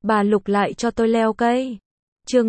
Bà Lục lại cho tôi leo cây. Chương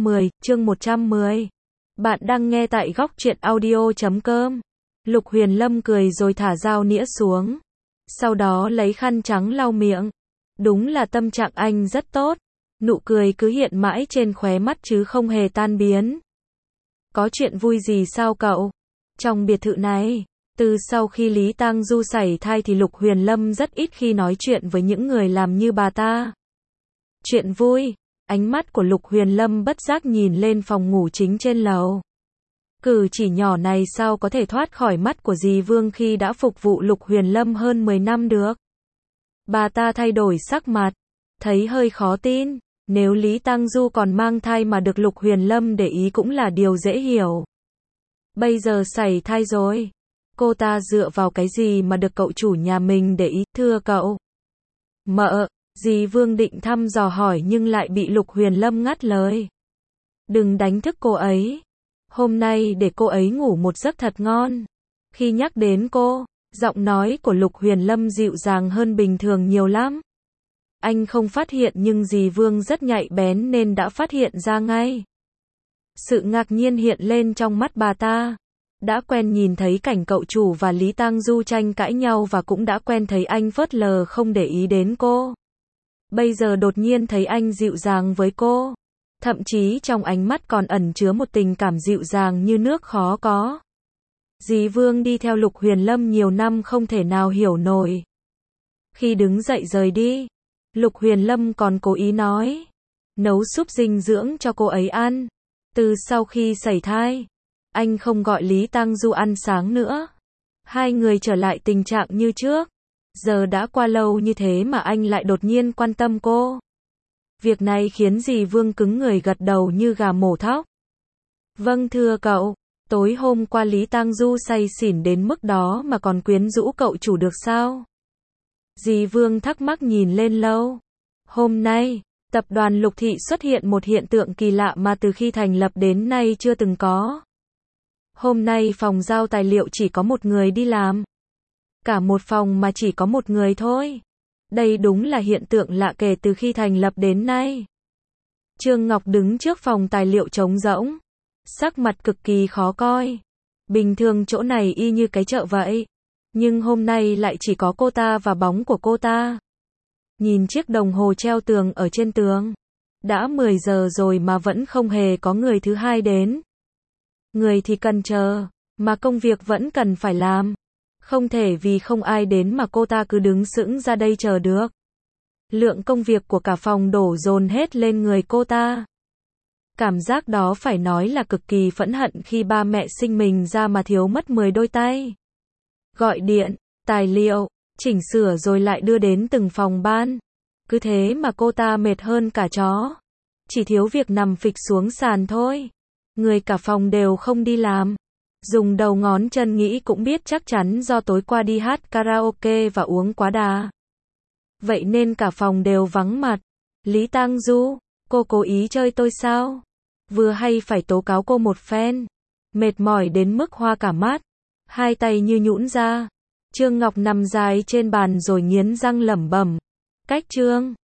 110. Bạn đang nghe tại góc truyện audio.com. Lục Huyền Lâm cười rồi thả dao nĩa xuống. Sau đó lấy khăn trắng lau miệng. Đúng là tâm trạng anh rất tốt. Nụ cười cứ hiện mãi trên khóe mắt chứ không hề tan biến. Có chuyện vui gì sao cậu? Trong biệt thự này, từ sau khi Lý Tang Du sảy thai thì Lục Huyền Lâm rất ít khi nói chuyện với những người làm như bà ta. Chuyện vui, ánh mắt của Lục Huyền Lâm bất giác nhìn lên phòng ngủ chính trên lầu. Cử chỉ nhỏ này sao có thể thoát khỏi mắt của dì Vương khi đã phục vụ Lục Huyền Lâm hơn 10 năm được. Bà ta thay đổi sắc mặt, thấy hơi khó tin, nếu Lý Tang Du còn mang thai mà được Lục Huyền Lâm để ý cũng là điều dễ hiểu. Bây giờ sảy thai rồi, cô ta dựa vào cái gì mà được cậu chủ nhà mình để ý, thưa cậu? Mợ, dì Vương định thăm dò hỏi nhưng lại bị Lục Huyền Lâm ngắt lời. Đừng đánh thức cô ấy. Hôm nay để cô ấy ngủ một giấc thật ngon. Khi nhắc đến cô, giọng nói của Lục Huyền Lâm dịu dàng hơn bình thường nhiều lắm. Anh không phát hiện nhưng dì Vương rất nhạy bén nên đã phát hiện ra ngay. Sự ngạc nhiên hiện lên trong mắt bà ta. Đã quen nhìn thấy cảnh cậu chủ và Lý Tang Du tranh cãi nhau và cũng đã quen thấy anh phớt lờ không để ý đến cô. Bây giờ đột nhiên thấy anh dịu dàng với cô. Thậm chí trong ánh mắt còn ẩn chứa một tình cảm dịu dàng như nước khó có. Dì Vương đi theo Lục Huyền Lâm nhiều năm không thể nào hiểu nổi. Khi đứng dậy rời đi, Lục Huyền Lâm còn cố ý nói, nấu súp dinh dưỡng cho cô ấy ăn. Từ sau khi sảy thai, anh không gọi Lý Tang Du ăn sáng nữa. Hai người trở lại tình trạng như trước. Giờ đã qua lâu như thế mà anh lại đột nhiên quan tâm cô. Việc này khiến dì Vương cứng người gật đầu như gà mổ thóc. Vâng thưa cậu, tối hôm qua Lý Tang Du say xỉn đến mức đó mà còn quyến rũ cậu chủ được sao? Dì Vương thắc mắc nhìn lên lâu. Hôm nay, tập đoàn Lục Thị xuất hiện một hiện tượng kỳ lạ mà từ khi thành lập đến nay chưa từng có. Hôm nay phòng giao tài liệu chỉ có một người đi làm. Cả một phòng mà chỉ có một người thôi. Đây đúng là hiện tượng lạ kể từ khi thành lập đến nay. Trương Ngọc đứng trước phòng tài liệu trống rỗng. Sắc mặt cực kỳ khó coi. Bình thường chỗ này y như cái chợ vậy. Nhưng hôm nay lại chỉ có cô ta và bóng của cô ta. Nhìn chiếc đồng hồ treo tường ở trên tường. Đã 10 giờ rồi mà vẫn không hề có người thứ hai đến. Người thì cần chờ, mà công việc vẫn cần phải làm. Không thể vì không ai đến mà cô ta cứ đứng sững ra đây chờ được. Lượng công việc của cả phòng đổ dồn hết lên người cô ta. Cảm giác đó phải nói là cực kỳ phẫn hận khi ba mẹ sinh mình ra mà thiếu mất 10 đôi tay. Gọi điện, tài liệu, chỉnh sửa rồi lại đưa đến từng phòng ban. Cứ thế mà cô ta mệt hơn cả chó. Chỉ thiếu việc nằm phịch xuống sàn thôi. Người cả phòng đều không đi làm. Dùng đầu ngón chân nghĩ cũng biết chắc chắn do tối qua đi hát karaoke và uống quá đà. Vậy nên cả phòng đều vắng mặt. Lý Tang Du, cô cố ý chơi tôi sao? Vừa hay phải tố cáo cô một phen. Mệt mỏi đến mức hoa cả mắt. Hai tay như nhũn ra. Trương Ngọc nằm dài trên bàn rồi nghiến răng lẩm bẩm. Cách Trương.